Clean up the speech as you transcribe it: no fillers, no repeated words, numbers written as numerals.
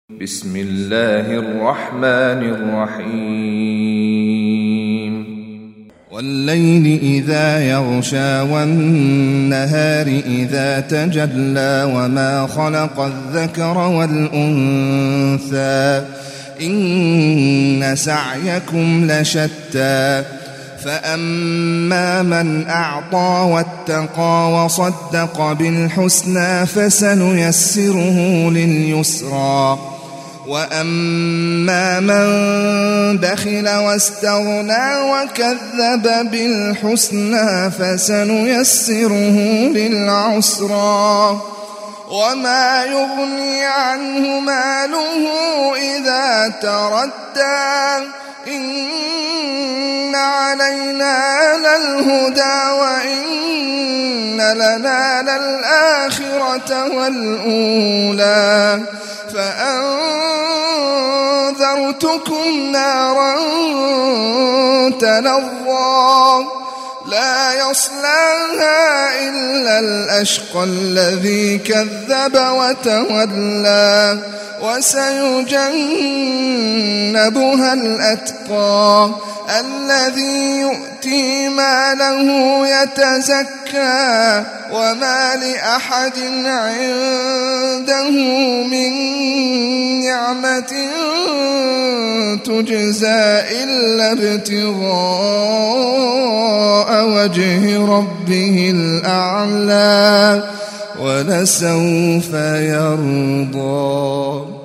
بسم الله الرحمن الرحيم والليل إذا يغشى والنهار إذا تجلى وما خلق الذكر والأنثى إن سعيكم لشتى فأما من أعطى واتقى وصدق بالحسنى فسنيسره لليسرى وأما من بخل واستغنى وكذب بالحسنى فسنيسره للعسرى وما يغني عنه ماله إذا تردى إن علينا للهدى وإن لنا للآخرة والأولى فأنذرتكم نارا تلظى لا يصلاها إلا الأشقى الذي كذب وتولى وسيجنبها الأتقى الذي يؤتي ماله يتزكى وما لأحد عنده من نعمة تجزى إلا ابتغاء وجه ربه الأعلى ولسوف يرضى.